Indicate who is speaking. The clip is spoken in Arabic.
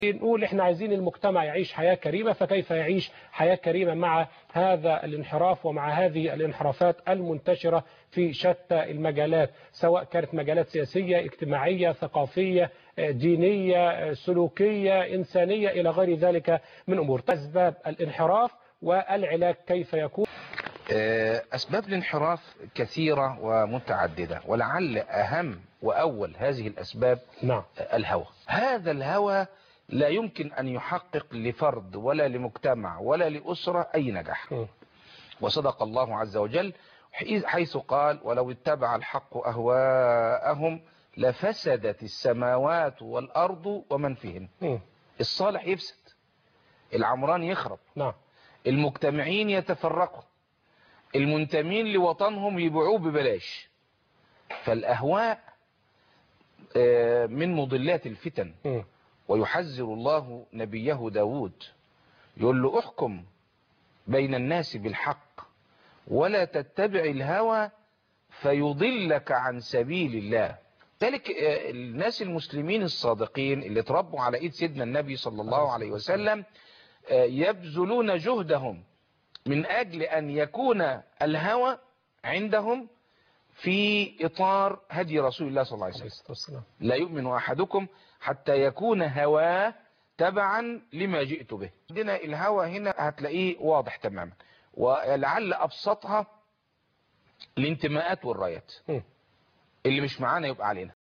Speaker 1: نقول احنا عايزين المجتمع يعيش حياة كريمة، فكيف يعيش حياة كريمة مع هذا الانحراف ومع هذه الانحرافات المنتشرة في شتى المجالات، سواء كانت مجالات سياسية، اجتماعية، ثقافية، دينية، سلوكية، إنسانية، إلى غير ذلك من أمور. أسباب الانحراف والعلاج كيف يكون؟
Speaker 2: أسباب الانحراف كثيرة ومتعددة، ولعل أهم وأول هذه الأسباب الهوى. هذا الهوى لا يمكن أن يحقق لفرد ولا لمجتمع ولا لأسرة أي نجاح. وصدق الله عز وجل حيث قال: ولو اتبع الحق أهواءهم لفسدت السماوات والأرض ومن فيهن. الصالح يفسد، العمران يخرب، المجتمعين يتفرقوا، المنتمين لوطنهم يبيعوه ببلاش. فالأهواء من مضلات الفتن. ويحذر الله نبيه داود، يقول له: احكم بين الناس بالحق ولا تتبع الهوى فيضلك عن سبيل الله. ذلك الناس المسلمين الصادقين اللي تربوا على ايد سيدنا النبي صلى الله عليه وسلم يبذلون جهدهم من أجل أن يكون الهوى عندهم في إطار هدي رسول الله صلى الله عليه وسلم. لا يؤمن أحدكم حتى يكون هواه تبعا لما جئت به. عندنا الهوى هنا هتلاقيه واضح تماما، ولعل أبسطها الانتماءات والرايات. اللي مش معانا يبقى علينا.